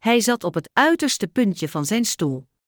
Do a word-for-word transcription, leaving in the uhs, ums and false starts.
Hij zat op het uiterste puntje van zijn stoel.